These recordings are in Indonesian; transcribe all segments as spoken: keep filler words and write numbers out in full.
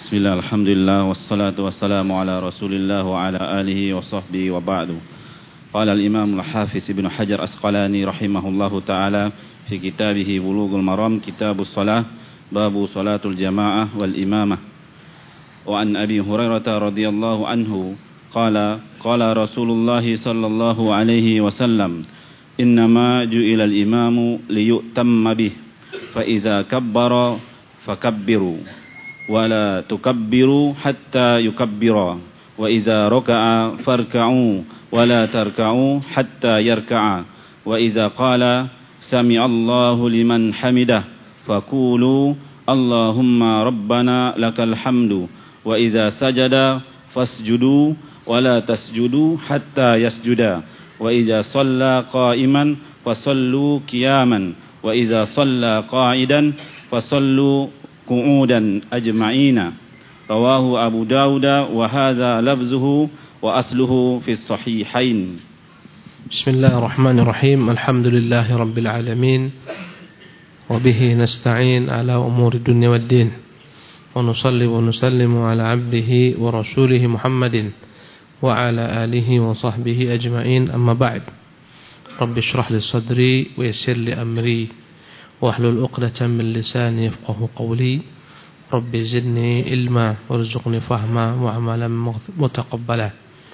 Bismillah, alhamdulillah, wassalatu wassalamu ala rasulillah wa ala alihi wa sahbihi wa ba'du. Qala al-imam al-hafiz ibn Hajar Asqalani rahimahullahu ta'ala fi kitabihi Bulughul Maram, kitabus salah, babu salatul jamaah wal imamah. Wa an Abi Hurairah radhiyallahu anhu qala qala Rasulullah sallallahu alaihi wasallam, innama ju'ila al-imamu liyutamma bih, fa iza kabbara fakabbiru ولا تكبروا حتى يكبرا وإذا ركع فاركعوا ولا تركعوا حتى يركعا وإذا قال سمع الله لمن حمده فقولوا اللهم ربنا لك الحمد وإذا سجد فاسجدوا ولا تسجدوا حتى يسجدا وإذا صلى قائما فصلوا قياما وإذا صلى قاعدا فصلوا qu'udan ajma'ina. Rawahu Abu Dawud wa hadza lafzuhu wa asluhu fi sahihain. Bismillahirrahmanirrahim. Alhamdulillahi rabbil alamin. Wa bihi nasta'in ala umuri dunya waddin. Wa nusalli wa nusallimu ala 'abdihi wa rasulih Muhammadin wa ala alihi wa sahbihi ajma'in. Amma ba'd. Rabbi shrah li sadri wa yassir li amri واحلل عقدة من لساني يفقهوا قولي رب زدني علما وارزقني فهما وعملا متقبلا.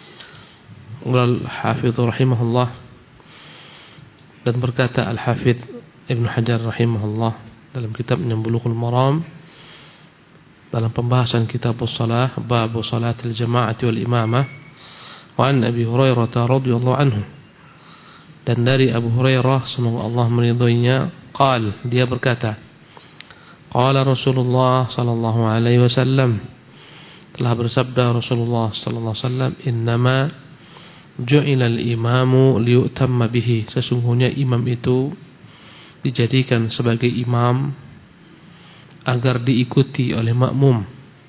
قال الحافظ رحمه الله, dan berkata Al-Hafidz Ibnu Hajar rahimahullah dalam kitabnya Bulughul Maram dalam pembahasan kitabus shalah, bab salatil jama'ati wal imamah, wa an Abi Hurairah radhiyallahu anhu, dan dari Abu Hurairah semoga Allah meridhoinya, qal, dia berkata, qala Rasulullah sallallahu alaihi wasallam, telah bersabda Rasulullah sallallahu alaihi wasallam, innama ju'ila al-imamu liyutamma bihi, sesungguhnya imam itu dijadikan sebagai imam agar diikuti oleh makmum.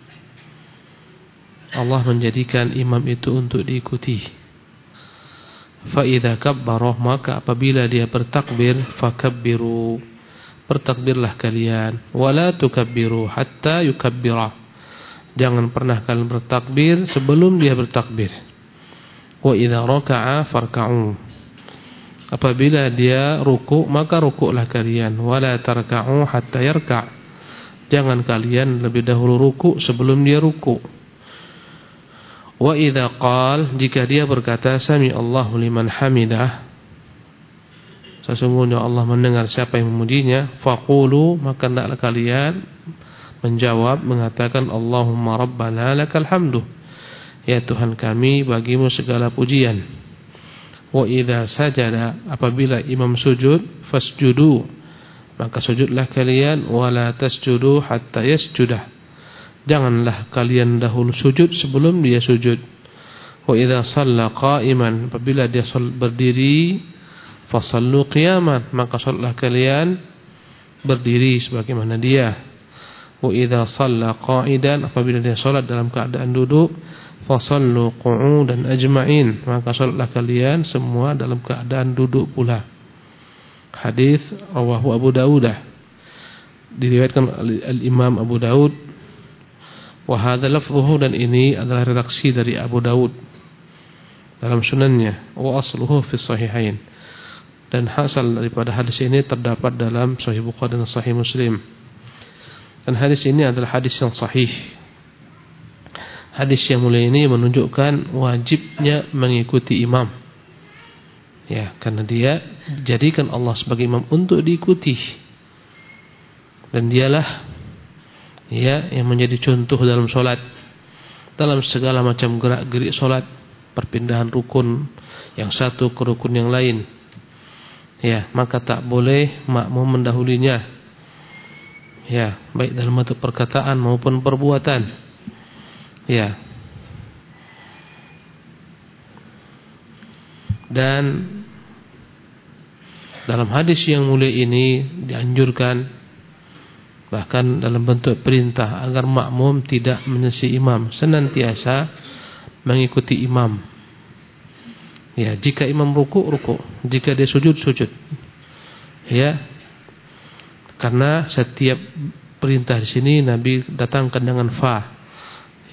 Allah menjadikan imam itu untuk diikuti. Fa idza kabbara, maka apabila dia bertakbir, fakabbiru, bertakbirlah kalian, wala tukabbiru hatta yukabbira, jangan pernah kalian bertakbir sebelum dia bertakbir. Wa idza raka'a farka'u, apabila dia ruku' maka rukuklah kalian, wala tarka'u hatta yarka', jangan kalian lebih dahulu ruku' sebelum dia ruku'. Wa idza qal, jika dia berkata sami Allahu liman hamidah, sesungguhnya Allah mendengar siapa yang memujinya, faqulu, maka hendaklah kalian menjawab mengatakan Allahumma rabbana lakal hamdu, ya Tuhan kami bagimu segala pujian. Wa idza sajada, apabila imam sujud, fasjudu, maka sujudlah kalian, wala tasjudu hatta yasjudah, janganlah kalian dahulu sujud sebelum dia sujud. Wa idza shalla qa'iman, apabila dia berdiri, fasallu qiyaman, maka salatlah kalian berdiri sebagaimana dia. Wa idza shalla qa'idan, apabila dia salat dalam keadaan duduk, fasallu qu'udan ajma'in, maka salatlah kalian semua dalam keadaan duduk pula. Hadis rawahu Abu Dawud, diriwayatkan al-Imam Abu Dawud. Wa hadza lafzuhu, dan ini adalah redaksi dari Abu Dawud dalam sunannya. Wa asluhu fi sahihain, dan hasal daripada hadis ini terdapat dalam Sahih Bukhari dan Sahih Muslim. Dan hadis ini adalah hadis yang sahih. Hadis yang mulia ini menunjukkan wajibnya mengikuti imam, ya, karena dia dijadikan Allah sebagai imam untuk diikuti, dan dialah ya yang menjadi contoh dalam solat, dalam segala macam gerak-gerik solat, perpindahan rukun yang satu ke rukun yang lain, ya, maka tak boleh makmum mendahulinya, ya, baik dalam bentuk perkataan maupun perbuatan, ya. Dan dalam hadis yang mulia ini dianjurkan, bahkan dalam bentuk perintah, agar makmum tidak menyelisih imam, senantiasa mengikuti imam. Ya, jika imam ruku, ruku, jika dia sujud, sujud. Ya. Karena setiap perintah di sini Nabi datangkan dengan fa,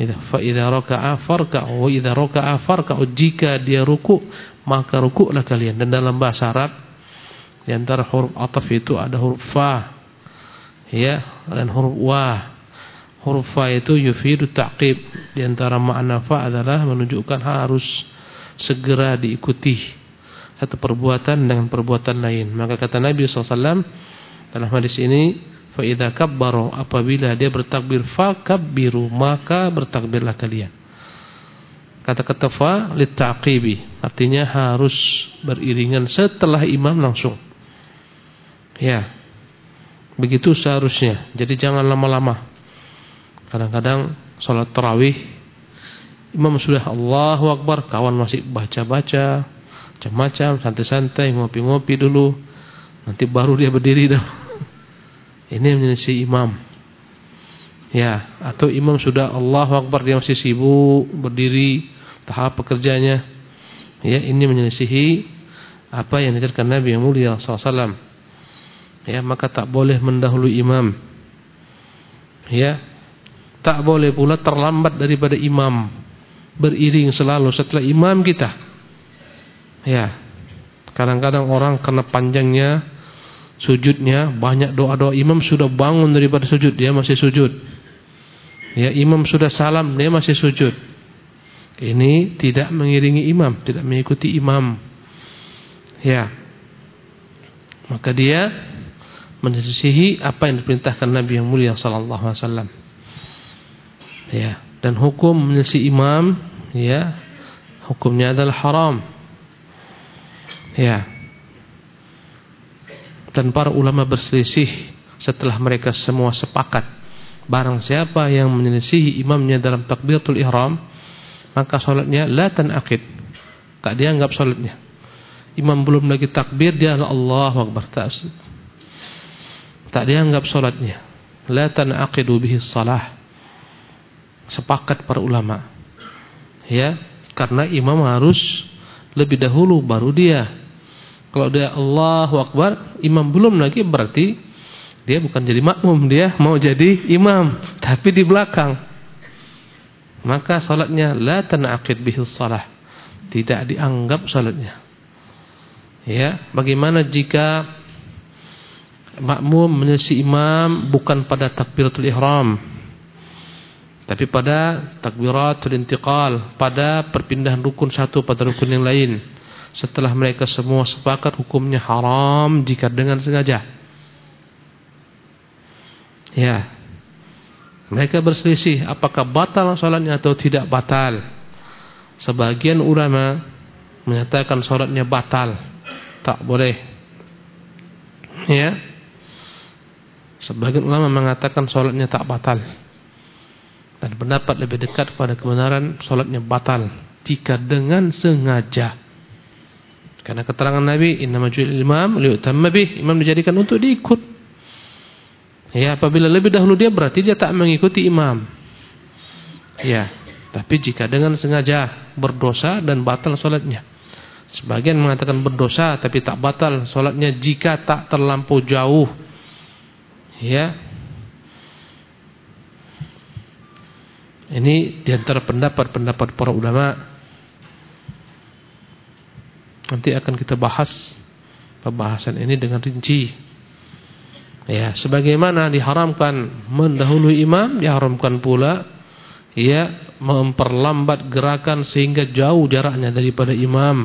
Fa idza raka'a farka'u wa idza raka'a farka'u, jika dia ruku maka rukuklah kalian. Dan dalam bahasa Arab di antara huruf ataf itu ada huruf fa, ya, dan huruf wa. Huruf fa itu yufidu ta'qib. Di antara makna fa adalah menunjukkan harus segera diikuti satu perbuatan dengan perbuatan lain. Maka kata Nabi sallallahu alaihi wasallam dalam hadis ini, fa idza kabbaru, apabila dia bertakbir, fakabbiru, maka bertakbirlah kalian. Kata-kata fa littaqibi, artinya harus beriringan setelah imam langsung. Ya. Begitu seharusnya. Jadi jangan lama-lama. Kadang-kadang salat tarawih imam sudah Allahu Akbar, kawan masih baca-baca, macam-macam, santai-santai, ngopi-ngopi dulu. Nanti baru dia berdiri dah. Ini menyelisih imam. Ya, atau imam sudah Allahu Akbar, dia masih sibuk berdiri, tahap pekerjaannya. Ya, ini menyelisihi apa yang diajarkan Nabi yang mulia sallallahu alaihi wasallam. Ya, maka tak boleh mendahului imam. Ya, tak boleh pula terlambat daripada imam. Beriring selalu setelah imam kita. Ya, kadang-kadang orang karena panjangnya sujudnya, banyak doa-doa, imam sudah bangun daripada sujud, dia masih sujud. Ya, imam sudah salam, dia masih sujud. Ini tidak mengiringi imam, tidak mengikuti imam. Ya. Maka dia menyelisihi apa yang diperintahkan Nabi yang mulia sallallahu alaihi wasallam. Ya, dan hukum menyelisihi imam, ya, hukumnya adalah haram. Ya. Dan para ulama berselisih setelah mereka semua sepakat, barang siapa yang menyelisihi imamnya dalam takbiratul ihram, maka salatnya la tanaqid, tak dianggap salatnya. Imam belum lagi takbir, dia Allahu Akbar, tak, tak dianggap salatnya. La tanaqidu bihi shalah. Sepakat para ulama. Ya, karena imam harus lebih dahulu baru dia. Kalau dia Allahu Akbar, imam belum lagi, berarti dia bukan jadi makmum, dia mau jadi imam, tapi di belakang. Maka salatnya la tanaqid bihi shalah, tidak dianggap salatnya. Ya, bagaimana jika makmum menyelisihi imam bukan pada takbiratul ihram, tapi pada takbiratul intiqal, pada perpindahan rukun satu pada rukun yang lain. Setelah mereka semua sepakat, hukumnya haram jika dengan sengaja. Ya. Mereka berselisih apakah batal salatnya atau tidak batal. Sebagian ulama menyatakan salatnya batal, tak boleh. Ya. Sebagian ulama mengatakan salatnya tak batal. Dan pendapat lebih dekat kepada kebenaran, salatnya batal jika dengan sengaja. Karena keterangan Nabi, innama ju'ilal imam liyutamma bih, imam dijadikan untuk diikut. Ya, apabila lebih dahulu dia, berarti dia tak mengikuti imam. Ya, tapi jika dengan sengaja, berdosa dan batal salatnya. Sebagian mengatakan berdosa tapi tak batal salatnya jika tak terlampau jauh. Ya. Ini di antara pendapat-pendapat para ulama. Nanti akan kita bahas pembahasan ini dengan rinci. Ya, sebagaimana diharamkan mendahului imam, diharamkan pula ya memperlambat gerakan sehingga jauh jaraknya daripada imam.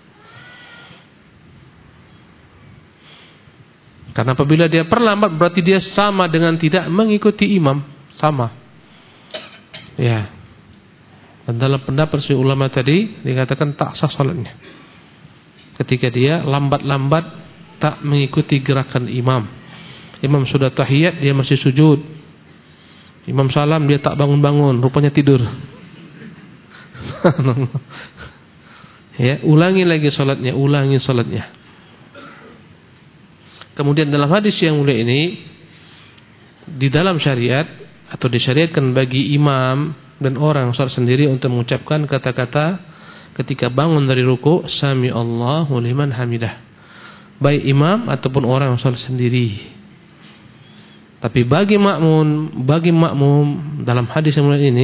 Karena apabila dia perlambat berarti dia sama dengan tidak mengikuti imam, sama. Ya. Dan dalam pendapat si ulama tadi dikatakan tak sah salatnya. Ketika dia lambat-lambat tak mengikuti gerakan imam. Imam sudah tahiyat, dia masih sujud. Imam salam, dia tak bangun-bangun, rupanya tidur. Ya, ulangi lagi salatnya, ulangi salatnya. Kemudian dalam hadis yang mulia ini, di dalam syariat atau disyariatkan bagi imam dan orang salat sendiri untuk mengucapkan kata-kata ketika bangun dari ruku, sami Allahu liman hamidah, baik imam ataupun orang yang salat sendiri. Tapi bagi makmum, bagi makmum dalam hadis yang mulia ini,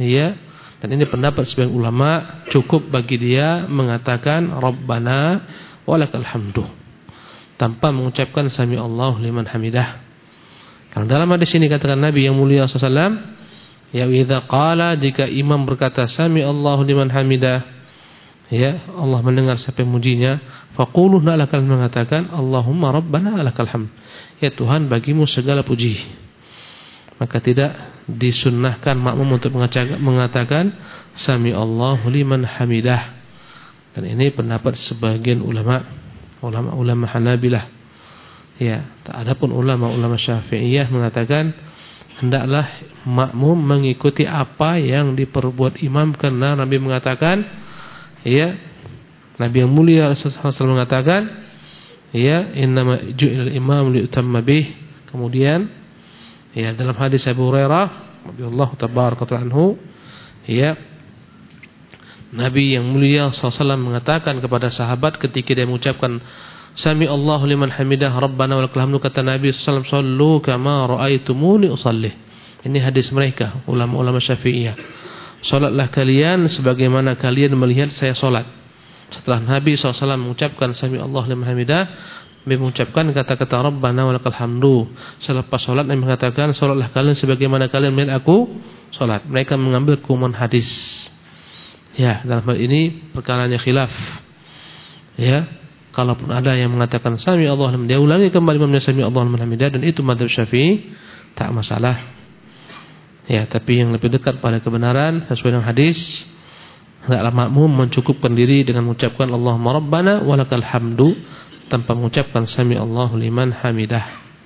ya, dan ini pendapat sebagian ulama, cukup bagi dia mengatakan Rabbana walakal hamdu tanpa mengucapkan sami Allahu liman hamidah. Karena dalam hadis ini katakan Nabi yang mulia sallallahu alaihi wasallam, ya idza qala, jika imam berkata sami Allahu liman hamidah, ya, Allah mendengar siapa yang mujinya, faqulu, hendaklah kalian mengatakan Allahumma rabbana lakal hamd, ya Tuhan bagimu segala puji. Maka tidak disunnahkan makmum untuk mengatakan sami Allahu liman hamidah. Dan ini pendapat sebagian ulama, ulama-ulama Hanabilah. Ya, adapun ulama-ulama Syafi'iyah mengatakan hendaklah makmum mengikuti apa yang diperbuat imam, karena Nabi mengatakan, ya, Nabi yang mulia sallallahu alaihi wasallam mengatakan, ya, innama ju'ilal imam liutamma bih. Kemudian, ya, dalam hadis Abu Hurairah radhiyallahu tabaraka anhu, ya, Nabi yang mulia sallallahu alaihi wasallam mengatakan kepada sahabat ketika dia mengucapkan sami Allahu liman hamidah rabbana walakal hamdu, kata Nabi sallallahu alaihi wasallam, sallu kama raaitumuni usalli. Ini hadis mereka, ulama-ulama Syafi'iyah. Salatlah kalian sebagaimana kalian melihat saya salat. Setelah Nabi sallallahu alaihi wasallam mengucapkan sami Allahu liman hamidah, Nabi mengucapkan kata-kata Rabbana walakal hamdu. Selepas salat Nabi mengatakan salatlah kalian sebagaimana kalian melihat aku salat. Mereka mengambil kuman hadis. Ya, dalam hal ini perkaranya khilaf. Ya, kalaupun ada yang mengatakan sami Allahu liman, dia ulangi kembali imamnya sami Allahu liman hamidah, dan itu mazhab Syafi'i, tak masalah. Ya, tapi yang lebih dekat pada kebenaran sesuai dengan hadis, hendaklah makmum mencukupkan diri dengan mengucapkan Allahumma rabbana walakal hamdu tanpa mengucapkan sami Allahu liman hamidah.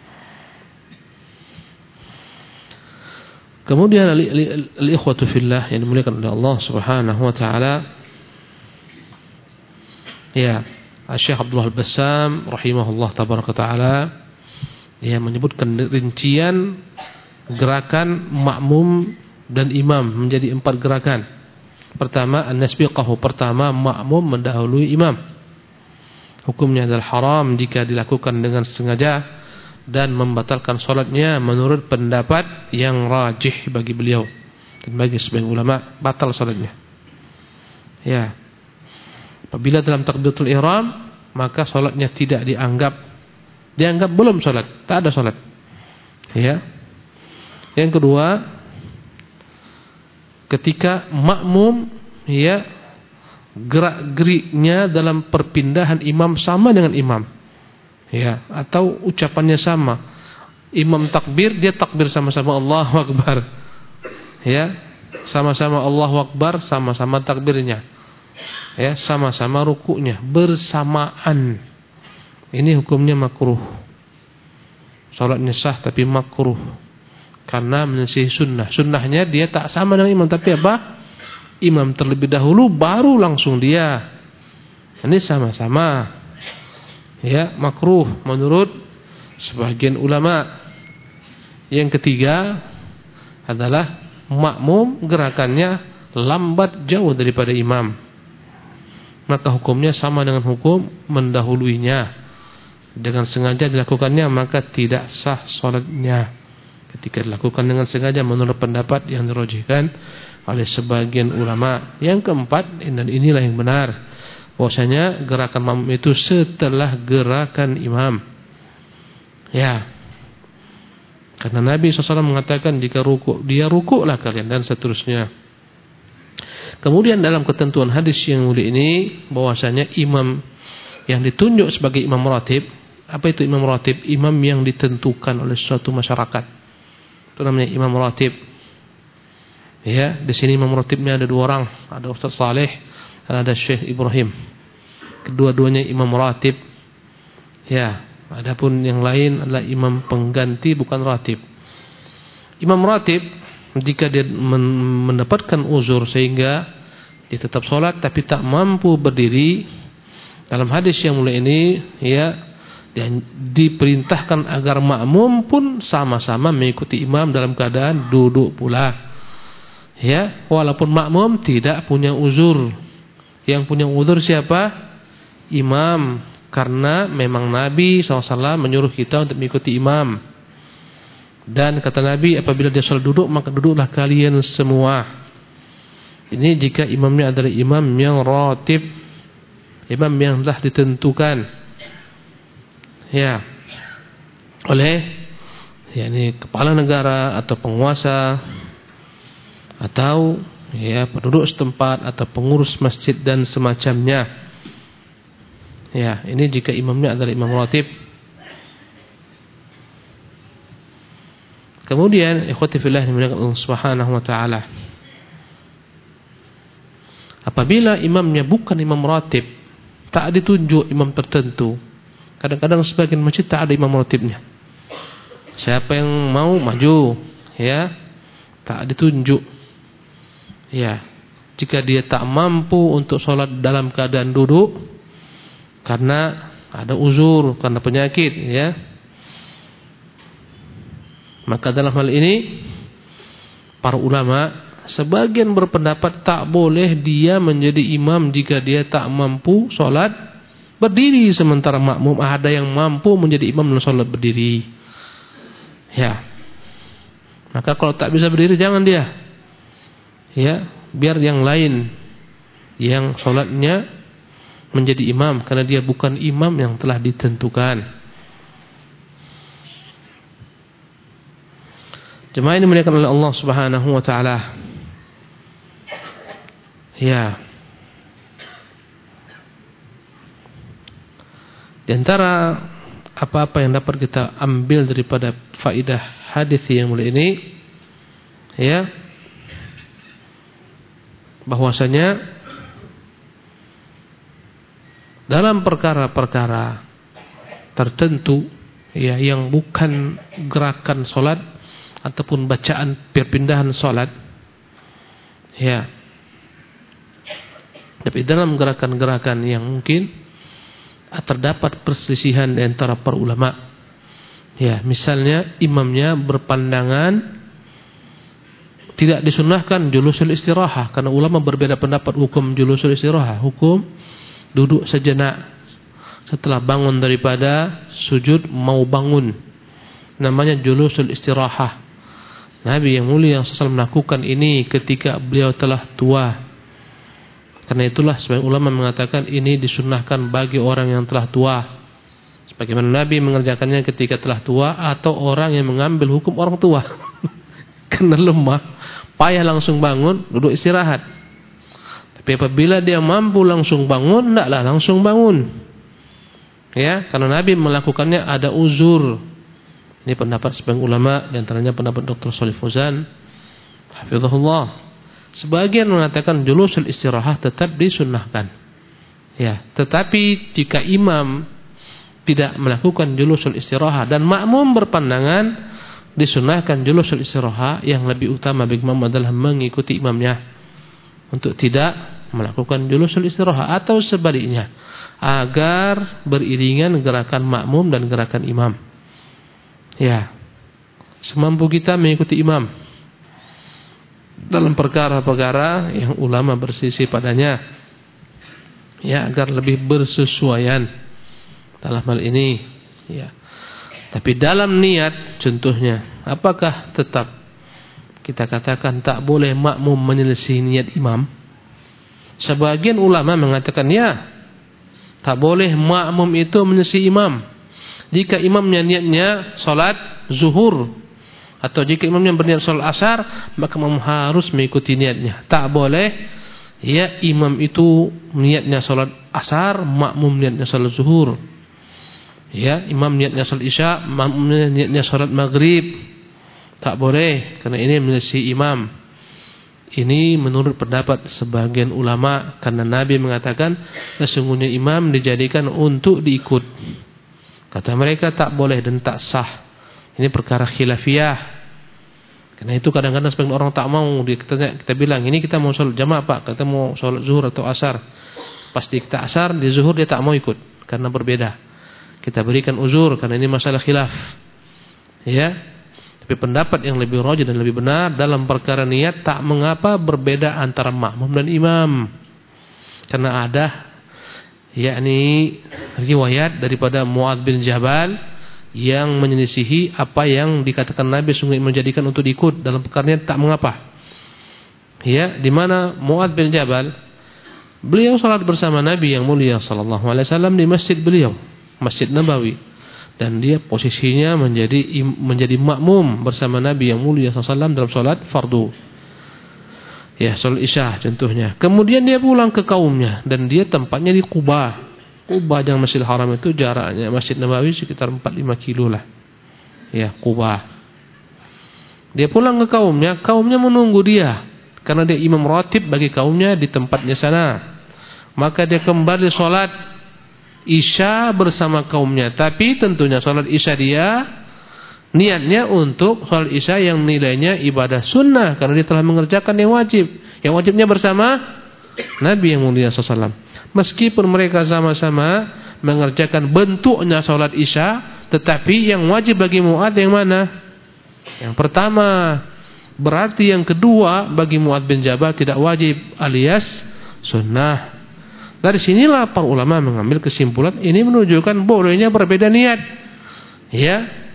Kemudian al-ikhwatu fillah yang dimuliakan oleh Allah Subhanahu wa taala, ya, Syekh Abdullah Al-Bassam rahimahullah tabaraka taala, ya, menyebutkan rincian gerakan makmum dan imam menjadi empat gerakan. Pertama, an-nasbiqahu, pertama makmum mendahului imam. Hukumnya adalah haram jika dilakukan dengan sengaja dan membatalkan salatnya menurut pendapat yang rajih bagi beliau dan bagi sebagian ulama, batal salatnya. Ya. Apabila dalam takbiratul ihram, maka salatnya tidak dianggap dianggap belum salat, tak ada salat. Ya. Yang kedua, ketika makmum, ya, gerak-geriknya dalam perpindahan imam sama dengan imam, ya, atau ucapannya sama. Imam takbir, dia takbir sama-sama Allahu Akbar, ya, sama-sama Allahu Akbar, sama-sama takbirnya, ya, sama-sama rukuknya bersamaan. Ini hukumnya makruh. Salatnya sah tapi makruh karena menyelisihi sunnah. Sunnahnya dia tak sama dengan imam, tapi apa? Imam terlebih dahulu baru langsung dia. Ini sama-sama, ya, makruh menurut sebagian ulama. Yang ketiga adalah makmum gerakannya lambat jauh daripada imam, maka hukumnya sama dengan hukum mendahuluinya. Dengan sengaja dilakukannya maka tidak sah salatnya. Ketika dilakukan dengan sengaja menurut pendapat yang dirajihkan oleh sebagian ulama. Yang keempat, dan inilah yang benar, bahwasanya gerakan makmum itu setelah gerakan imam. Ya, karena Nabi shallallahu alaihi wasallam mengatakan jika rukuk, dia rukuklah kalian, dan seterusnya. Kemudian dalam ketentuan hadis yang mulia ini, bahwasanya imam yang ditunjuk sebagai imam ratib, apa itu imam ratib? Imam yang ditentukan oleh suatu masyarakat. Itu namanya imam ratib. Ya, di sini imam ratibnya ada dua orang, ada Ustaz Saleh dan ada Syekh Ibrahim. Kedua-duanya imam ratib. Ya, adapun yang lain adalah imam pengganti, bukan ratib. Imam ratib jika dia mendapatkan uzur sehingga dia tetap sholat tapi tak mampu berdiri, dalam hadis yang mulia ini, ya, dan diperintahkan agar makmum pun sama-sama mengikuti imam dalam keadaan duduk pula. Ya, walaupun makmum tidak punya uzur. Yang punya uzur siapa? Imam. Karena memang Nabi shallallahu alaihi wasallam menyuruh kita untuk mengikuti imam. Dan kata Nabi, apabila dia sholat duduk, maka duduklah kalian semua. Ini jika imamnya adalah imam yang ratib, imam yang telah ditentukan ya oleh yakni kepala negara atau penguasa atau ya penduduk setempat atau pengurus masjid dan semacamnya. Ya, ini jika imamnya adalah imam ratib. Kemudian ikhwati fillah dimuliakan Allah Subhanahu wa taala. Apabila imamnya bukan imam ratib, tak ditunjuk imam tertentu. Kadang-kadang sebagian masjid tak ada imam ratibnya. Siapa yang mau maju, ya, tak ditunjuk. Ya, jika dia tak mampu untuk sholat dalam keadaan duduk karena ada uzur, karena penyakit, ya, maka dalam hal ini para ulama sebagian berpendapat tak boleh dia menjadi imam jika dia tak mampu sholat berdiri, sementara makmum ada yang mampu menjadi imam dan sholat berdiri. Ya, maka kalau tak bisa berdiri jangan dia, ya, biar yang lain yang sholatnya menjadi imam, karena dia bukan imam yang telah ditentukan. Jemaah ini dimuliakan oleh Allah Subhanahu wa taala. Ya. Di antara apa-apa yang dapat kita ambil daripada faidah hadis yang mulia ini, ya, bahwasanya dalam perkara-perkara tertentu, ya, yang bukan gerakan solat ataupun bacaan perpindahan solat, ya, tapi dalam gerakan-gerakan yang mungkin terdapat perselisihan di antara para ulama, ya, misalnya imamnya berpandangan tidak disunahkan julusul istirahah, karena ulama berbeda pendapat hukum julusul istirahah, hukum duduk sejenak setelah bangun daripada sujud mau bangun, namanya julusul istirahah. Nabi yang mulia shallallahu alaihi wasallam melakukan ini ketika beliau telah tua. Karena itulah sebagian ulama mengatakan ini disunahkan bagi orang yang telah tua, sebagaimana Nabi mengerjakannya ketika telah tua, atau orang yang mengambil hukum orang tua karena lemah, payah langsung bangun, duduk istirahat. Tapi apabila dia mampu langsung bangun, hendaklah langsung bangun, ya, karena Nabi melakukannya ada uzur. Ini pendapat sebagian ulama, di antaranya pendapat Doktor Shalih Fauzan hafizahullah. Sebagian mengatakan julusul istirahah tetap disunnahkan, ya, tetapi jika imam tidak melakukan julusul istirahah dan makmum berpandangan disunnahkan julusul istirahah, yang lebih utama bagi makmum adalah mengikuti imamnya untuk tidak melakukan julusul istirahah, atau sebaliknya agar beriringan gerakan makmum dan gerakan imam. Ya, semampu kita mengikuti imam dalam perkara-perkara yang ulama bersisi padanya, ya, agar lebih bersesuaian dalam hal ini, ya. Tapi dalam niat, contohnya, apakah tetap kita katakan tak boleh makmum menyelisih niat imam? Sebagian ulama mengatakan ya, tak boleh makmum itu menyelisih imam jika imamnya niatnya salat zuhur, atau jika imamnya berniat salat asar, maka makmum harus mengikuti niatnya. Tak boleh, ya, imam itu niatnya salat asar, makmum niatnya salat zuhur. Ya, imam niatnya salat isya, makmum niatnya salat maghrib. Tak boleh, karena ini menyelisih imam. Ini menurut pendapat sebagian ulama, karena Nabi mengatakan sesungguhnya imam dijadikan untuk diikut. Kata mereka tak boleh dan tak sah. Ini perkara khilafiyah. Karena itu kadang-kadang sebagian orang tak mau, kita, kita bilang ini kita mau sholat jamaah pak, kita mau sholat zuhur atau asar. Pasti kita asar, di zuhur dia tak mau ikut karena berbeda. Kita berikan uzur karena ini masalah khilaf, ya. Tapi pendapat yang lebih rajih dan lebih benar dalam perkara niat, tak mengapa berbeda antara makmum dan imam, karena ada yakni riwayat daripada Muadz bin Jabal yang menyelisihi apa yang dikatakan Nabi sungguh menjadikan untuk diikut dalam perkara niat, tak mengapa. ya, di mana Mu'adz bin Jabal beliau salat bersama Nabi yang mulia sallallahu alaihi wasallam di masjid beliau, Masjid Nabawi, dan dia posisinya menjadi menjadi makmum bersama Nabi yang mulia sallallahu alaihi wasallam dalam salat fardu. Ya, salat Isya contohnya. Kemudian dia pulang ke kaumnya dan dia tempatnya di Quba. Quba yang Masjidil Haram itu jaraknya Masjid Nabawi sekitar empat sampai lima kilo lah. Ya, Quba. Dia pulang ke kaumnya, kaumnya menunggu dia karena dia imam ratib bagi kaumnya di tempatnya sana. Maka dia kembali salat Isya bersama kaumnya, tapi tentunya salat Isya dia niatnya untuk salat Isya yang nilainya ibadah sunnah karena dia telah mengerjakan yang wajib. Yang wajibnya bersama Nabi yang mulia sallallahu alaihi wasallam. Meskipun mereka sama-sama mengerjakan bentuknya salat Isya, tetapi yang wajib bagi Mu'adz yang mana? Yang pertama. Berarti yang kedua bagi Mu'adz bin Jabal tidak wajib alias sunnah. Dari sinilah para ulama mengambil kesimpulan ini menunjukkan bolehnya berbeda niat. Ya.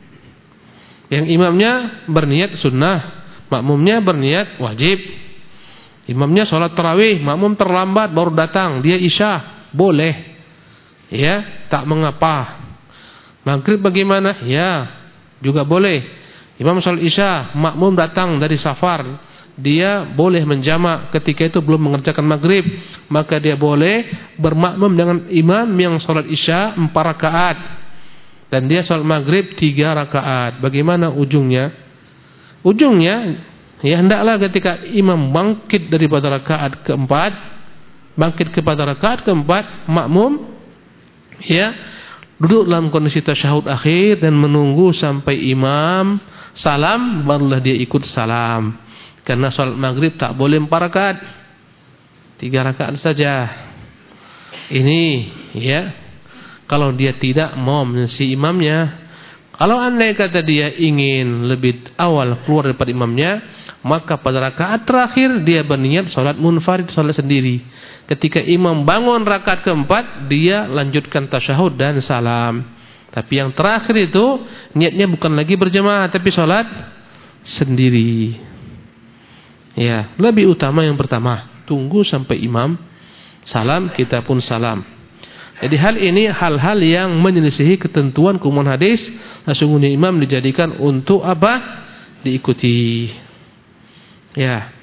Yang imamnya berniat sunnah, makmumnya berniat wajib. Imamnya sholat tarawih, makmum terlambat baru datang, dia Isya, boleh. Ya, tak mengapa. Maghrib bagaimana? Ya, juga boleh. Imam sholat Isya, makmum datang dari safar, dia boleh menjamak ketika itu belum mengerjakan maghrib, maka dia boleh bermakmum dengan imam yang sholat Isya empat rakaat. Dan dia sholat maghrib tiga rakaat. Bagaimana ujungnya? Ujungnya, ya hendaklah ketika imam bangkit daripada rakaat keempat, bangkit kepada rakaat keempat, makmum, ya duduk dalam kondisi tasyahud akhir dan menunggu sampai imam salam, barulah dia ikut salam. Karena sholat maghrib tak boleh empat rakaat, tiga rakaat saja. Ini, ya. Kalau dia tidak mau menyaksikan imamnya, kalau andai kata dia ingin lebih awal keluar daripada imamnya, maka pada rakaat terakhir dia berniat salat munfarid, salat sendiri. Ketika imam bangun rakaat keempat, dia lanjutkan tasyahud dan salam. Tapi yang terakhir itu niatnya bukan lagi berjamaah tapi salat sendiri. Ya, lebih utama yang pertama, tunggu sampai imam salam, kita pun salam. Jadi hal ini hal-hal yang menyelisihi ketentuan keumuman hadis. Sesungguhnya imam dijadikan untuk apa? Diikuti. Ya.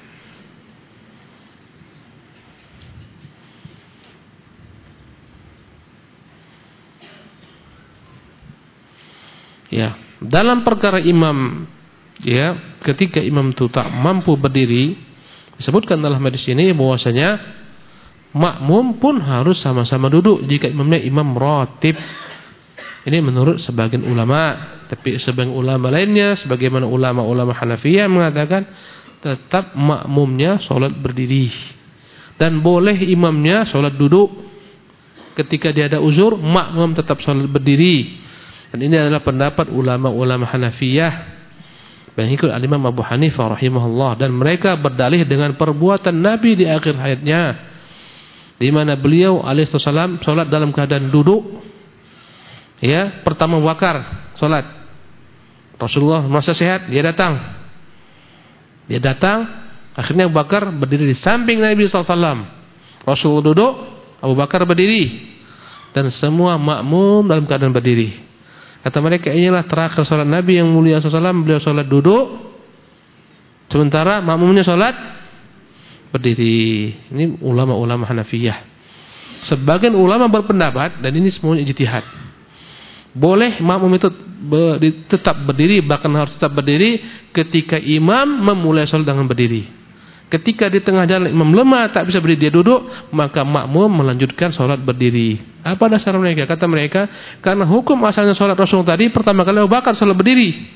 Ya, dalam perkara imam, ya, ketika imam itu tak mampu berdiri, disebutkan dalam hadis ini bahwasanya makmum pun harus sama-sama duduk jika imamnya imam ratib. Ini menurut sebagian ulama, tapi sebagian ulama lainnya, sebagaimana ulama-ulama Hanafiyah mengatakan tetap makmumnya sholat berdiri dan boleh imamnya sholat duduk. Ketika dia ada uzur, makmum tetap sholat berdiri. Dan ini adalah pendapat ulama-ulama Hanafiyah mengikut al-Imam Abu Hanifah rahimahullah, dan mereka berdalih dengan perbuatan Nabi di akhir hayatnya, di mana beliau alaihi wasallam salat dalam keadaan duduk. Ya, pertama Abu Bakar salat. Rasulullah masa sehat, dia datang. Dia datang, akhirnya Abu Bakar berdiri di samping Nabi sallallahu alaihi wasallam. Rasulullah duduk, Abu Bakar berdiri, dan semua makmum dalam keadaan berdiri. Kata mereka, inilah terakhir salat Nabi yang mulia sallallahu alaihi wasallam, beliau salat duduk, sementara makmumnya salat berdiri. Ini ulama-ulama Hanafiyah. Sebagian ulama berpendapat, dan ini semuanya ijtihad, boleh makmum itu tetap berdiri, bahkan harus tetap berdiri ketika imam memulai salat dengan berdiri. Ketika di tengah jalan imam lemah tak bisa berdiri, dia duduk, maka makmum melanjutkan salat berdiri. Apa dasar mereka? Kata mereka, karena hukum asalnya salat Rasul tadi pertama kali Abu Bakar salat berdiri.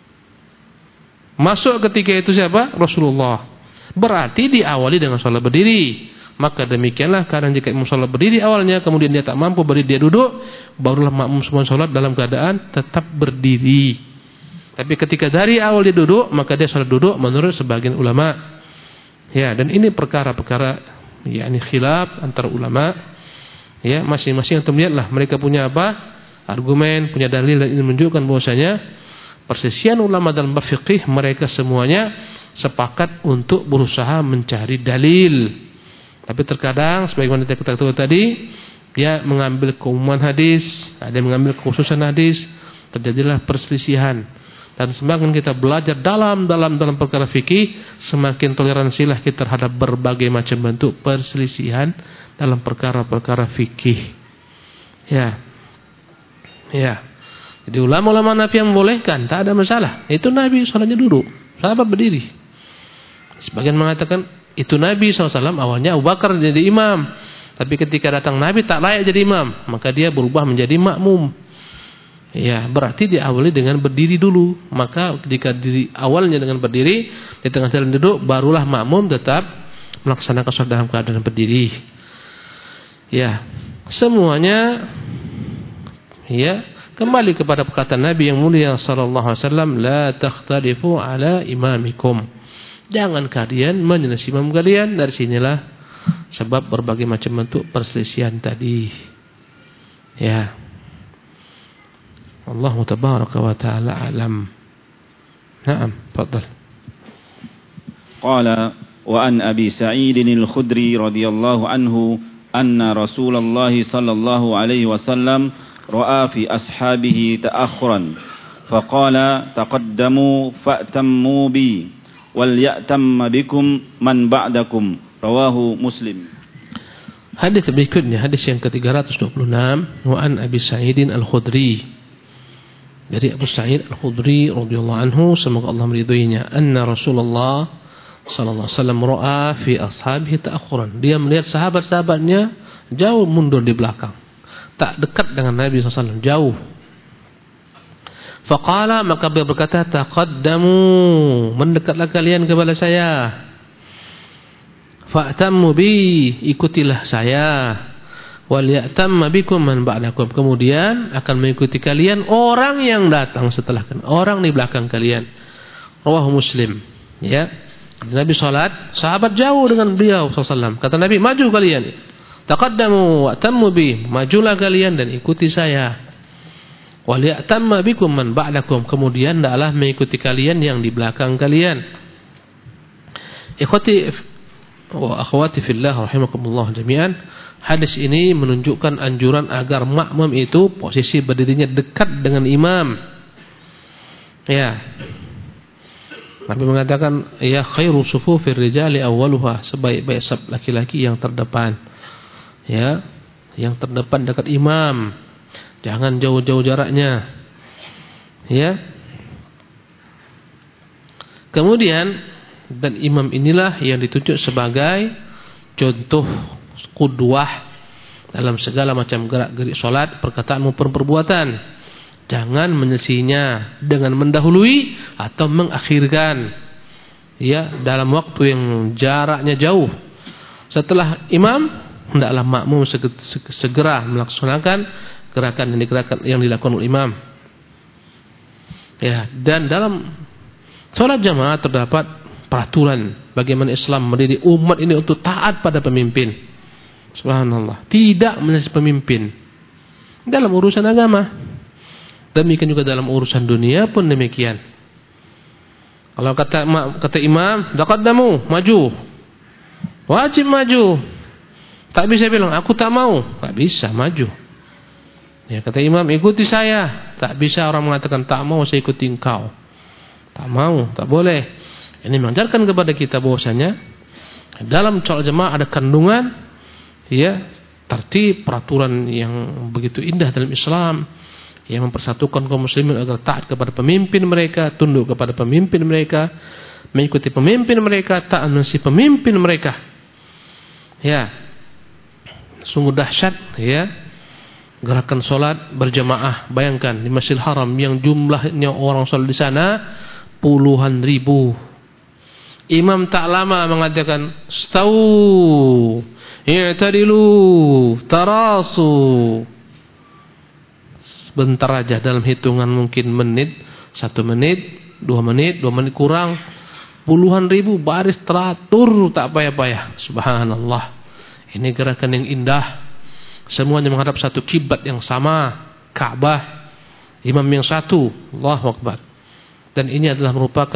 Masuk ketika itu siapa? Rasulullah. Berarti diawali dengan salat berdiri. Maka demikianlah kadang jika imam salat berdiri awalnya, kemudian dia tak mampu berdiri, dia duduk, barulah makmum semua salat dalam keadaan tetap berdiri. Tapi ketika dari awal dia duduk, maka dia salat duduk menurut sebagian ulama. Ya, dan ini perkara-perkara yakni khilaf antara ulama. Ya, masing-masing yang lihatlah mereka punya apa? Argumen, punya dalil, dan ini menunjukkan bahwasanya persisian ulama dalam bab fikih mereka semuanya sepakat untuk berusaha mencari dalil. Tapi terkadang sebagaimana kita katakan tadi, dia mengambil keumuman hadis, ada yang mengambil kekhususan hadis, terjadilah perselisihan. Dan semakin kita belajar dalam dalam dalam perkara fikih, semakin toleransilah kita terhadap berbagai macam bentuk perselisihan dalam perkara-perkara fikih. Ya, ya. Jadi ulama-ulama Nabi yang membolehkan, tak ada masalah. Itu Nabi sholatnya duduk, sahabat berdiri. Sebagian mengatakan itu Nabi shallallahu alaihi wasallam awalnya Abu Bakar jadi imam, tapi ketika datang Nabi tak layak jadi imam, maka dia berubah menjadi makmum. Ya, berarti diawali dengan berdiri dulu. Maka jika di awalnya dengan berdiri, di tengah jalan duduk, barulah makmum tetap melaksanakan sholat dalam keadaan berdiri. Ya, semuanya ya kembali kepada perkataan Nabi yang mulia sallallahu alaihi wasallam, la takhtalifu ala imamikum. Jangan kalian menyelisih imam kalian. Dari sinilah sebab berbagai macam bentuk perselisihan tadi. Ya. Allah tabaraka wa taala alam. Naam, tafadhal. Qala wa an Abi Sa'id al-Khudri radhiyallahu anhu anna Rasulullah sallallahu alaihi wasallam ra'a fi ashabihi ta'akhuran faqala taqaddamu fa'tammu bi wal ya'tamma bikum man ba'dakum, rawahu Muslim. Hadis berikutnya, hadis yang ke tiga ratus dua puluh enam, wa an Abi Sa'id al-Khudri, dari Abu Sa'id al-Khudri radhiyallahu anhu, semoga Allah meridhoinya, anna Rasulullah sallallahu alaihi wasallam ra'a fi ashabihi ta'akhuran, dia melihat sahabat-sahabatnya jauh mundur di belakang, tak dekat dengan Nabi sallallahu alaihi wasallam, jauh. Faqala, maka beliau berkata, taqaddamu, mendekatlah kalian kepada saya. Fa'tammu bi, ikutilah saya. Wal ya'tamma bikum man ba'dakum, kemudian akan mengikuti kalian orang yang datang setelah kalian, orang di belakang kalian. Rawahu Muslim. Ya, Nabi salat, sahabat jauh dengan beliau sallallahu alaihi wasallam. Kata Nabi, maju kalian. Taqaddamu wa'tammu bi, majulah kalian dan ikuti saya. Wal ya'tamma bikum man ba'dakum, kemudian hendaklah mengikuti kalian yang di belakang kalian. Ikhwati wa akhwati fillah rahimakumullah jami'an, hadis ini menunjukkan anjuran agar makmum itu posisi berdirinya dekat dengan imam. Ya. Nabi mengatakan, ya khairu sufufir rijali awwaluha, sebaik-baik saf laki-laki yang terdepan. Ya, yang terdepan dekat imam. Jangan jauh-jauh jaraknya. Ya. Kemudian, dan imam inilah yang ditunjuk sebagai contoh qudwah dalam segala macam gerak-gerik salat, perkataan maupun perbuatan. Jangan menyelisihinya dengan mendahului atau mengakhirkan. Ya, dalam waktu yang jaraknya jauh. Setelah imam, hendaklah makmum segera melaksanakan gerakan yang digerakkan yang dilakukan oleh imam. Ya, dan dalam salat jamaah terdapat peraturan bagaimana Islam mendidik umat ini untuk taat pada pemimpin. Subhanallah, tidak menyelisih pemimpin dalam urusan agama. Demikian juga dalam urusan dunia pun demikian. Kalau kata kata imam, taqaddamu, maju. Wajib maju. Tak bisa bilang aku tak mau, tak bisa maju. Ya, kata imam, ikuti saya. Tak bisa orang mengatakan tak mau, saya ikuti engkau. Tak mau, tak boleh. Ini mengajarkan kepada kita bahwasanya dalam sholat jamaah ada kandungan, ya, tertib, peraturan yang begitu indah dalam Islam, yang mempersatukan kaum muslimin agar taat kepada pemimpin mereka, tunduk kepada pemimpin mereka, mengikuti pemimpin mereka, taat menasihati pemimpin mereka. Ya, sungguh dahsyat, ya. Gerakan solat berjamaah, bayangkan di Masjidil Haram yang jumlahnya orang solat di sana puluhan ribu. Imam tak lama mengatakan, "Stau, i'tadilu, tarasu." Sebentar aja, dalam hitungan mungkin menit, satu menit, dua menit, dua menit kurang, puluhan ribu baris teratur, tak payah-payah. Subhanallah. Ini gerakan yang indah. Semuanya menghadap satu kiblat yang sama, Ka'bah. Imam yang satu, Allahu Akbar. Dan ini adalah merupakan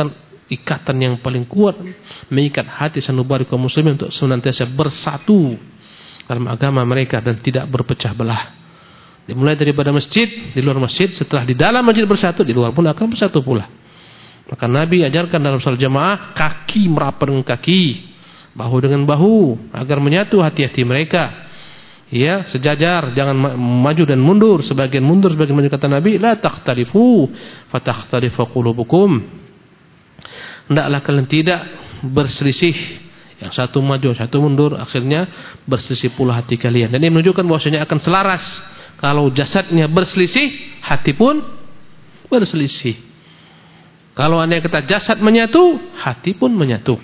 ikatan yang paling kuat, mengikat hati sanubari kaum muslimin untuk senantiasa bersatu dalam agama mereka dan tidak berpecah belah. Dimulai daripada masjid, di luar masjid, setelah di dalam masjid bersatu, di luar pun akan bersatu pula. Maka Nabi ajarkan dalam salat jamaah, kaki merapat dengan kaki, bahu dengan bahu, agar menyatu hati-hati mereka. Ya, sejajar, jangan maju dan mundur, sebagian mundur, sebagian maju, kata Nabi, la takhtalifu fatakhtalifu qulubukum. Hendaklah kalian tidak berselisih, yang satu maju, satu mundur, akhirnya berselisih pula hati kalian. Dan ini menunjukkan bahwasanya akan selaras. Kalau jasadnya berselisih, hati pun berselisih. Kalau andai kata jasad menyatu, hati pun menyatu.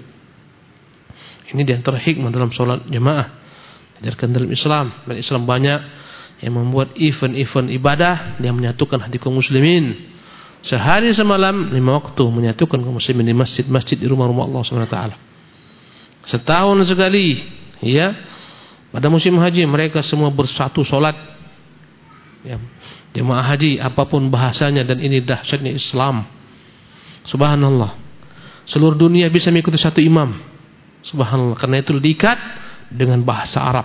Ini di antara hikmah dalam sholat jamaah, diajarkan dalam Islam. Dan Islam banyak yang membuat event-event ibadah yang menyatukan hati kaum muslimin. Sehari semalam lima waktu menyatukan kaum muslimin di masjid-masjid, di rumah-rumah Allah Subhanahu wa taala. Setahun sekali, ya, pada musim haji mereka semua bersatu sholat. Ya, jemaah haji apapun bahasanya, dan ini dahsyatnya Islam. Subhanallah. Seluruh dunia bisa mengikuti satu imam. Subhanallah, karena itu diikat dengan bahasa Arab.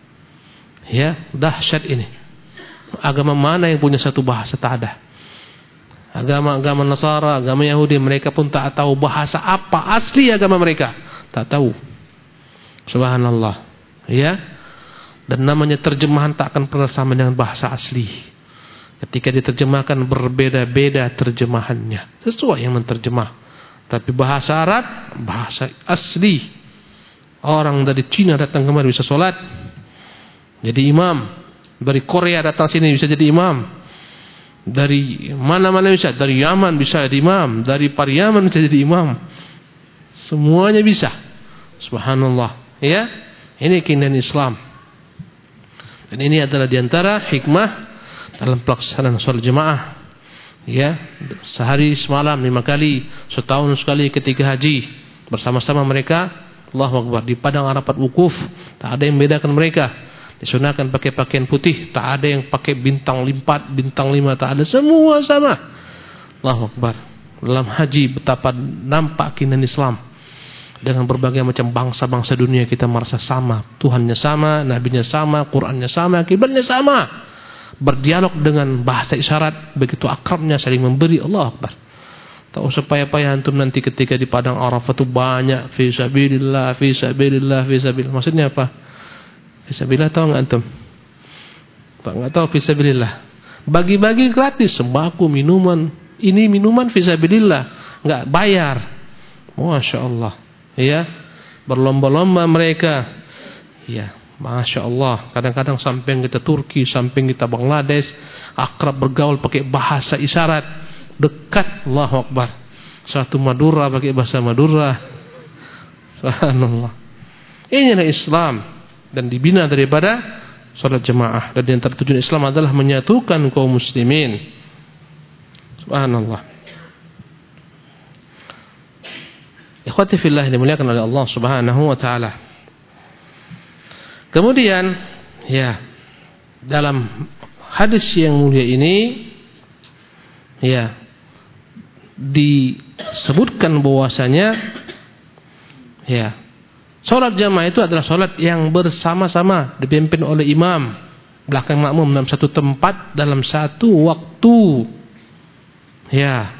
Ya, dahsyat ini. Agama mana yang punya satu bahasa? Tak ada. Agama-agama Nasara, agama Yahudi, mereka pun tak tahu bahasa apa asli agama mereka. Tak tahu. Subhanallah. Ya. Dan namanya terjemahan tak akan pernah sama dengan bahasa asli. Ketika diterjemahkan berbeda-beda terjemahannya, sesuai yang menterjemah. Tapi bahasa Arab, bahasa asli. Orang dari Cina datang kemari bisa sholat, jadi imam. Dari Korea datang sini bisa jadi imam. Dari mana-mana bisa, dari Yaman bisa jadi imam, dari Pariaman bisa jadi imam. Semuanya bisa. Subhanallah. Ya, ini keindahan Islam. Dan ini adalah diantara hikmah dalam pelaksanaan sholat jemaah. Ya, sehari semalam lima kali, setahun sekali ketika haji, bersama-sama mereka, Allahu Akbar, di padang Arafat wukuf. Tak ada yang membedakan mereka. Disunahkan pakai pakaian putih, tak ada yang pakai bintang empat, bintang lima, tak ada, semua sama. Allahu Akbar. Dalam haji betapa nampak keindahan Islam. Dengan berbagai macam bangsa-bangsa dunia kita merasa sama. Tuhannya sama, nabinya sama, Qurannya sama, kiblatnya sama. Berdialog dengan bahasa isyarat, begitu akrabnya, saling memberi. Allahu Akbar. Tak usah payah-payah antum nanti ketika di padang Arafah itu banyak fi sabilillah, fi sabilillah, fi sabilillah. Maksudnya apa? Fisabilillah tahu enggak antum? Pak enggak tahu fisabilillah. Bagi-bagi gratis sembako, minuman. Ini minuman fisabilillah, enggak bayar. Masya Allah. Ya, berlomba-lomba mereka. Ya, Masya Allah. Kadang-kadang sampai kita Turki, sampai kita Bangladesh, akrab bergaul pakai bahasa isyarat, dekat. Allahu Akbar. Satu Madura pakai bahasa Madura. Subhanallah. Ini adalah Islam. Dan dibina daripada salat jemaah. Dan di antara tujuan Islam adalah menyatukan kaum muslimin. Subhanallah. Ikhwati fillah dimuliakan oleh Allah Subhanahu wa taala. Kemudian, ya, dalam hadis yang mulia ini, ya, disebutkan bahwasanya, ya, salat jamaah itu adalah salat yang bersama-sama, dipimpin oleh imam, belakang makmum dalam satu tempat, dalam satu waktu. Ya.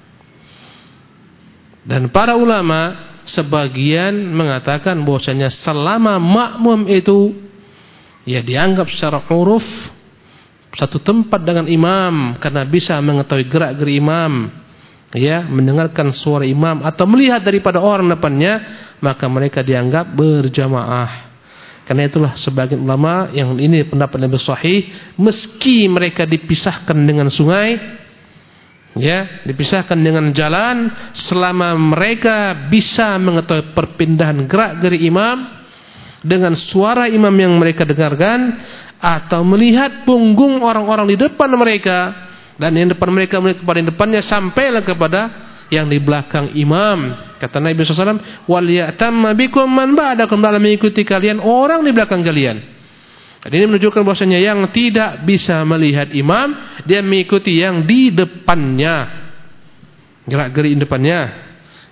Dan para ulama sebagian mengatakan bahwasanya selama makmum itu, ya, dianggap secara huruf satu tempat dengan imam, karena bisa mengetahui gerak-gerik imam, ya, mendengarkan suara imam atau melihat daripada orang depannya, maka mereka dianggap berjamaah. Karena itulah sebagian ulama yang ini pendapat yang lebih sahih, meski mereka dipisahkan dengan sungai, ya, dipisahkan dengan jalan, selama mereka bisa mengetahui perpindahan gerak-gerik imam dengan suara imam yang mereka dengarkan, atau melihat punggung orang-orang di depan mereka, dan yang depan mereka melihat kepada yang depannya, sampailah kepada yang di belakang imam. Kata Nabi shallallahu alaihi wasallam, wal ya'tamma bikum man ba'dakum, dalam mengikuti kalian orang di belakang kalian. Dan ini menunjukkan bahwasanya yang tidak bisa melihat imam, dia mengikuti yang di depannya, gerak-gerik depannya.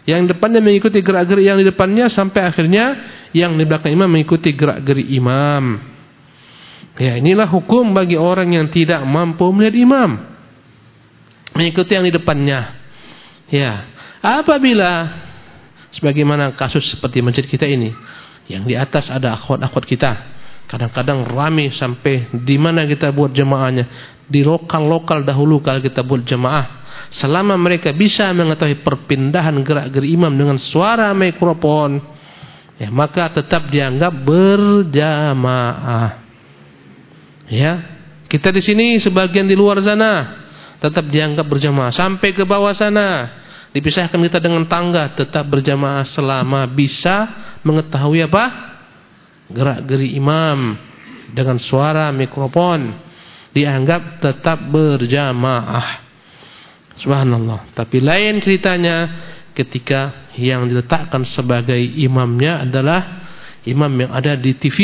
Yang depannya mengikuti gerak-gerik yang di depannya sampai akhirnya yang di belakang imam mengikuti gerak-gerik imam. Ya, inilah hukum bagi orang yang tidak mampu melihat imam, mengikuti yang di depannya. Ya, apabila sebagaimana kasus seperti masjid kita ini, yang di atas ada akhwat-akhwat kita, kadang-kadang ramai sampai di mana kita buat jemaahnya, di lokal-lokal dahulu kalau kita buat jemaah. Selama mereka bisa mengetahui perpindahan gerak-gerik imam dengan suara mikrofon, ya, maka tetap dianggap berjamaah. Ya, kita di sini sebagian di luar sana tetap dianggap berjamaah. Sampai ke bawah sana dipisahkan kita dengan tangga, tetap berjamaah selama bisa mengetahui apa? Gerak-gerik imam dengan suara mikrofon, dianggap tetap berjamaah. Subhanallah. Tapi lain ceritanya ketika yang diletakkan sebagai imamnya adalah imam yang ada di T V.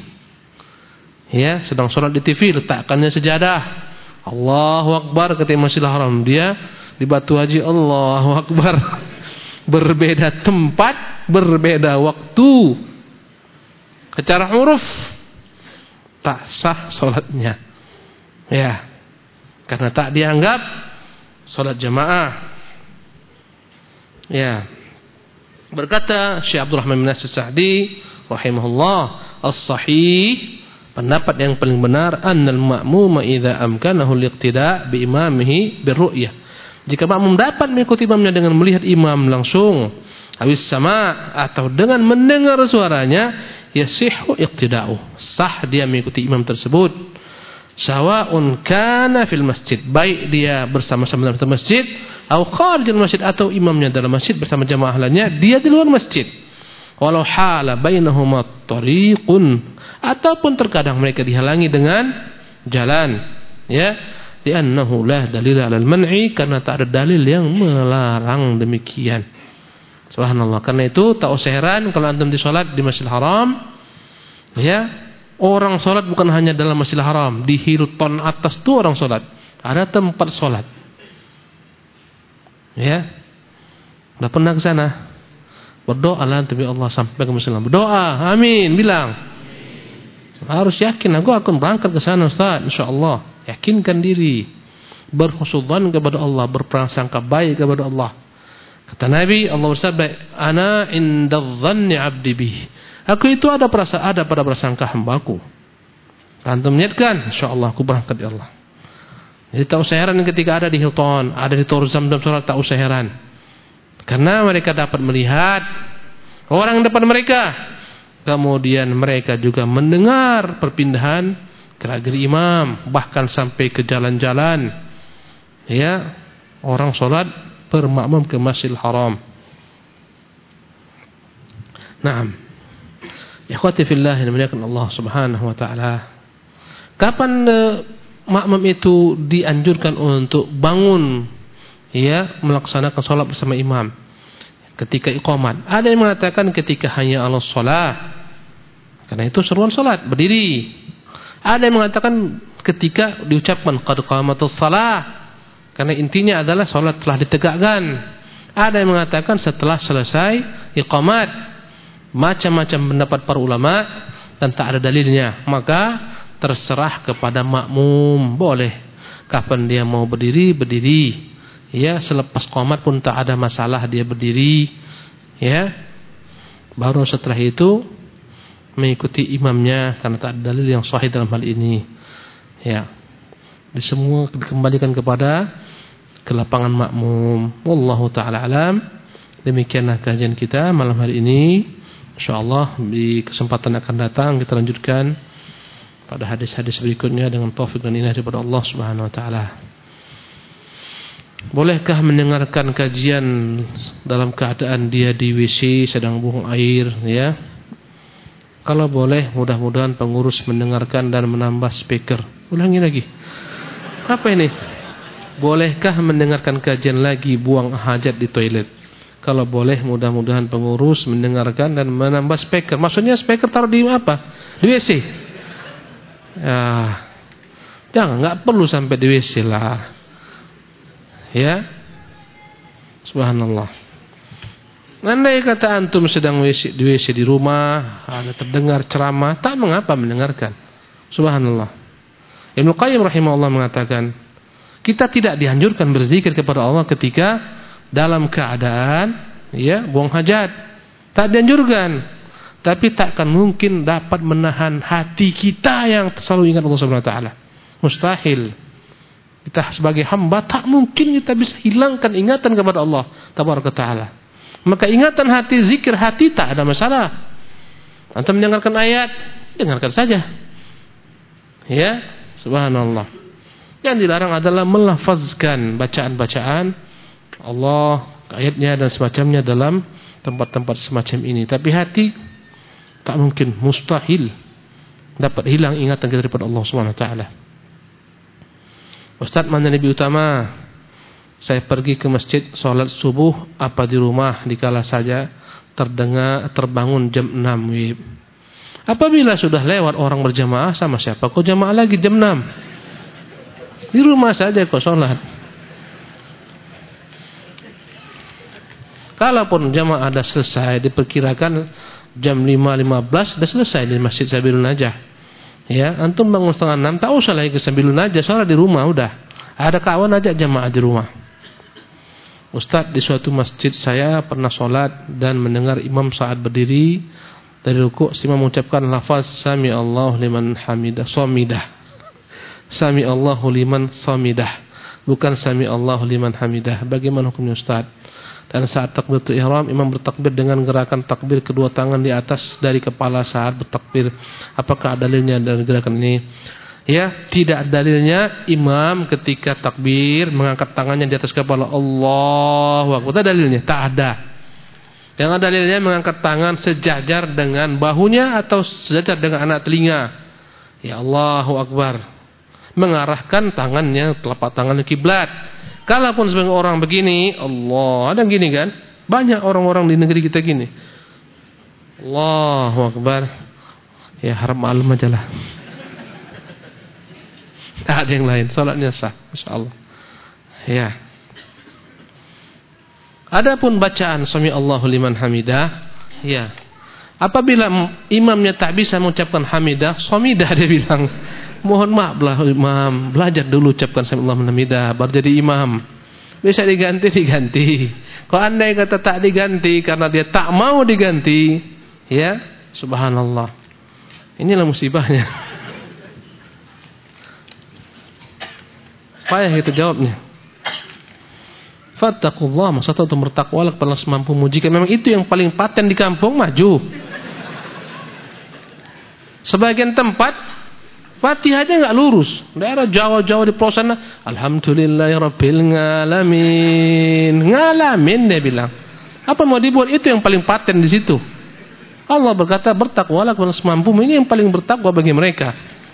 Ya, sedang sholat di T V, letakkannya sejadah. Allahu Akbar ketika Masjidil Haram, dia di Batu Haji Allahu Akbar. Berbeda tempat, berbeda waktu. Secara huruf tak sah sholatnya. Ya, karena tak dianggap salat jamaah. Ya. Berkata Syekh Abdul Rahman bin Nasir Sa'di rahimahullah, as-sahih, pendapat yang paling benar, annal ma'muma idza amkanahu al-iqtida' bi imamihi birru'yah. Jika makmum dapat mengikuti imamnya dengan melihat imam langsung, awis sama, atau dengan mendengar suaranya, yasihhu iqtida'u, sah dia mengikuti imam tersebut. Sawa'un kana fil masjid, baik dia bersama-sama dalam masjid, atau kharijal masjid, atau imamnya dalam masjid bersama jamaah lainnya, dia di luar masjid. Walau hala bainahuma tariqun, ataupun terkadang mereka dihalangi dengan jalan, ya, li'annahu la dalil 'alal man'i, karena tak ada dalil yang melarang demikian. Subhanallah. Karena itu tak usah heran kalau antum di salat di Masjidil Haram, ya, orang sholat bukan hanya dalam Masjidil Haram, di Hilton atas itu orang sholat, ada tempat sholat. Ya, udah pernah ke sana? Berdoa lah tapi Allah sampai ke Masjidil Haram. Berdoa, amin, bilang. Harus yakin, aku akan berangkat ke sana Ustaz, insyaallah. Yakinkan diri, berhusnudzan kepada Allah, berprasangka baik kepada Allah. Kata Nabi, Allah bersabda, ana indadh-dhanni 'abdi bihi. Aku itu ada perasa ada pada prasangka hambaku. Antum niatkan, insyaallah aku berangkat ya Allah. Jadi tak usah heran ketika ada di Hilton, ada di Torzam dalam sholat, tak usah heran. Karena mereka dapat melihat orang depan mereka. Kemudian mereka juga mendengar perpindahan gerak-gerik imam, bahkan sampai ke jalan-jalan. Ya, orang sholat bermakmum ke Masjidil Haram. Naam. Ikhwati fillah yang dimuliakan Allah Subhanahu wa taala. Kapan uh, makmum itu dianjurkan untuk bangun, ya, melaksanakan salat bersama imam? Ketika iqamat. Ada yang mengatakan ketika hanya ala shalah. Karena itu seruan salat berdiri. Ada yang mengatakan ketika diucapkan qad qamatus shalah. Karena intinya adalah salat telah ditegakkan. Ada yang mengatakan setelah selesai iqamat. Macam-macam pendapat para ulama dan tak ada dalilnya, maka terserah kepada makmum, boleh kapan dia mau berdiri berdiri, ya, selepas qomat pun tak ada masalah dia berdiri, ya, baru setelah itu mengikuti imamnya karena tak ada dalil yang sahih dalam hal ini, ya. Di semua dikembalikan kepada ke lapangan makmum. Wallahu taala alam. Demikianlah kajian kita malam hari ini. InsyaAllah di kesempatan akan datang kita lanjutkan pada hadis-hadis berikutnya dengan taufik dan inayah daripada Allah Subhanahu wa taala. Bolehkah mendengarkan kajian dalam keadaan dia di W C sedang buang air, ya? Kalau boleh, mudah-mudahan pengurus mendengarkan dan menambah speaker. Ulangi lagi. Apa ini? Bolehkah mendengarkan kajian lagi buang hajat di toilet? Kalau boleh, mudah-mudahan pengurus mendengarkan dan menambah speaker. Maksudnya speaker taruh di apa? Di W C. Ya, jangan, nggak perlu sampai di W C lah. Ya, subhanallah. Andai kata antum sedang W C, di W C di rumah, ada terdengar ceramah, tak mengapa mendengarkan. Subhanallah. Ibnu Qayyim rahimahullah mengatakan, kita tidak dianjurkan berzikir kepada Allah ketika dalam keadaan ya buang hajat. Tak dianjurkan. Tapi takkan mungkin dapat menahan hati kita yang selalu ingat Allah Subhanahu wa taala. Mustahil. Kita sebagai hamba tak mungkin kita bisa hilangkan ingatan kepada Allah tabaraka taala. Maka ingatan hati, zikir hati tak ada masalah. Antum mendengarkan ayat, dengarkan saja. Ya, subhanallah. Yang dilarang adalah melafazkan bacaan-bacaan Allah, ayatnya dan semacamnya dalam tempat-tempat semacam ini. Tapi hati tak mungkin, mustahil dapat hilang ingatan kita daripada Allah Subhanahu wa taala. Ustaz, mana lebih utama? Saya pergi ke masjid salat subuh apa di rumah dikala saja terdengar terbangun jam enam W I B? Apabila sudah lewat orang berjamaah, sama siapa kau jamaah lagi jam enam? Di rumah saja kau salat. Kalaupun jamaah ada selesai, diperkirakan jam lima lima belas sudah selesai di Masjid Sabilun Najah. Ya, antum bangun setengah enam, tak usah lagi ke Sabilun Najah, salat di rumah udah. Ada kawan ajak jamaah di rumah. Ustaz, di suatu masjid saya pernah sholat dan mendengar imam saat berdiri dari rukuk, si imam mengucapkan lafaz Sami Allahu liman hamidah, somidah. Sami Allahu liman somidah, bukan Sami Allahu liman hamidah. Bagaimana hukumnya Ustaz? Dan saat takbiratul ihram, imam bertakbir dengan gerakan takbir kedua tangan di atas dari kepala saat bertakbir. Apakah dalilnya dari gerakan ini? Ya, tidak dalilnya imam ketika takbir mengangkat tangannya di atas kepala, Allahu Akbar. Tak dalilnya, tak ada. Yang ada dalilnya mengangkat tangan sejajar dengan bahunya atau sejajar dengan anak telinga. Ya, Allahu Akbar. Mengarahkan tangannya, telapak tangannya kiblat. Kalaupun sebagian orang begini, Allah, ada gini kan? Banyak orang-orang di negeri kita gini. Allahu Akbar. Ya, harap maklum aja lah. Tak ada yang lain, salatnya sah, insyaallah. Ya. Adapun bacaan Sami Allahu liman hamidah, ya. Apabila imamnya tak bisa mengucapkan hamidah, somidah dia bilang. Mohon maaf lah imam, belajar dulu ucapkan Sami Allahu liman hamidah baru jadi imam. Bisa diganti diganti. Kalau andai kata tak diganti karena dia tak mau diganti, ya, subhanallah. Inilah musibahnya. Payah kita jawabnya. Fattaqullah, maksudnya untuk bertakwalah kepada Allah semampumu. Jika memang itu yang paling paten di kampung, maju. Sebagian tempat Fatihahnya enggak lurus. Daerah Jawa-Jawa di pulau sana, alhamdulillahirabbil alamin. Ngalamin dia bilang. Apa mau dibuat? Itu yang paling paten di situ. Allah berkata, bertakwalah kepada Allah semampumu. Ini yang paling bertakwa bagi mereka.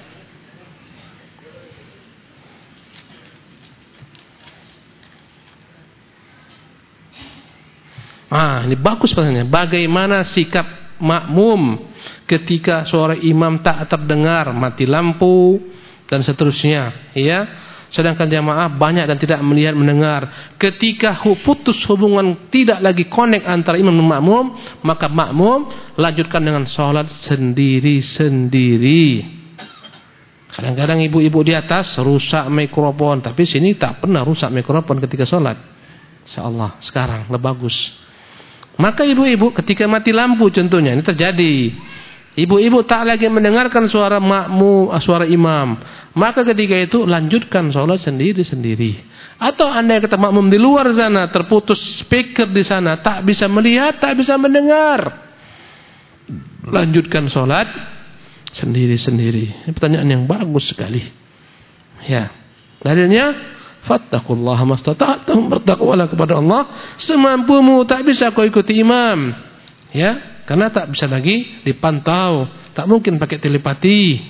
Ah, ini bagus pertanyaannya. Bagaimana sikap makmum ketika suara imam tak terdengar, mati lampu dan seterusnya, ya? Sedangkan jamaah banyak dan tidak melihat mendengar. Ketika putus hubungan, tidak lagi connect antara imam dan makmum, maka makmum lanjutkan dengan sholat sendiri-sendiri. Kadang-kadang ibu-ibu di atas rusak mikrofon, tapi sini tak pernah rusak mikrofon ketika sholat. Insyaallah sekarang lebih bagus. Maka ibu-ibu ketika mati lampu contohnya, ini terjadi. Ibu-ibu tak lagi mendengarkan suara makmum, suara imam. Maka ketika itu lanjutkan sholat sendiri-sendiri. Atau andai kata makmum di luar sana, terputus speaker di sana, tak bisa melihat, tak bisa mendengar, lanjutkan sholat sendiri-sendiri. Ini pertanyaan yang bagus sekali. Ya, dalilnya fattaqullaha mastata'tum, bertakwalah kepada Allah semampumu, tak bisa kau ikuti imam. Ya, karena tak bisa lagi dipantau, tak mungkin pakai telepati.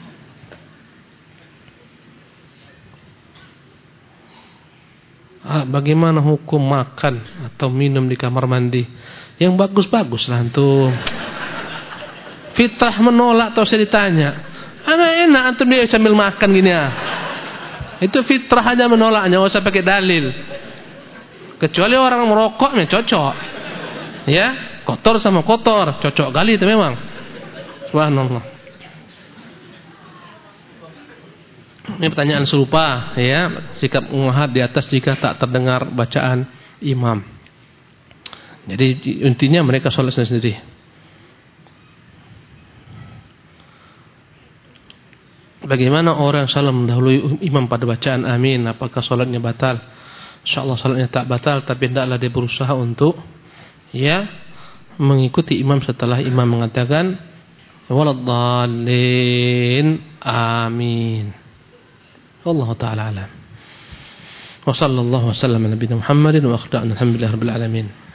Ah, bagaimana hukum makan atau minum di kamar mandi? Yang bagus-bagus lah antum. Fitrah menolak atau saya ditanya. Anak enak antum dia sambil makan gini ya. Itu fitrah aja menolaknya, enggak usah pakai dalil. Kecuali orang merokoknya cocok. Ya, kotor sama kotor, cocok kali itu memang. Subhanallah. Ini pertanyaan serupa, ya, sikap menghadap di atas jika tak terdengar bacaan imam. Jadi intinya mereka sholat sendiri. Bagaimana orang salah mendahului imam pada bacaan amin? Apakah sholatnya batal? InsyaAllah sholatnya tak batal, tapi hendaklah dia berusaha untuk ya mengikuti imam setelah imam mengatakan waladhdallin amin. Wallahu ta'ala alam. Wa sallallahu wa sallam ala nabiyina Muhammadin wa akhda'na alhamdulillahi rabbil alamin.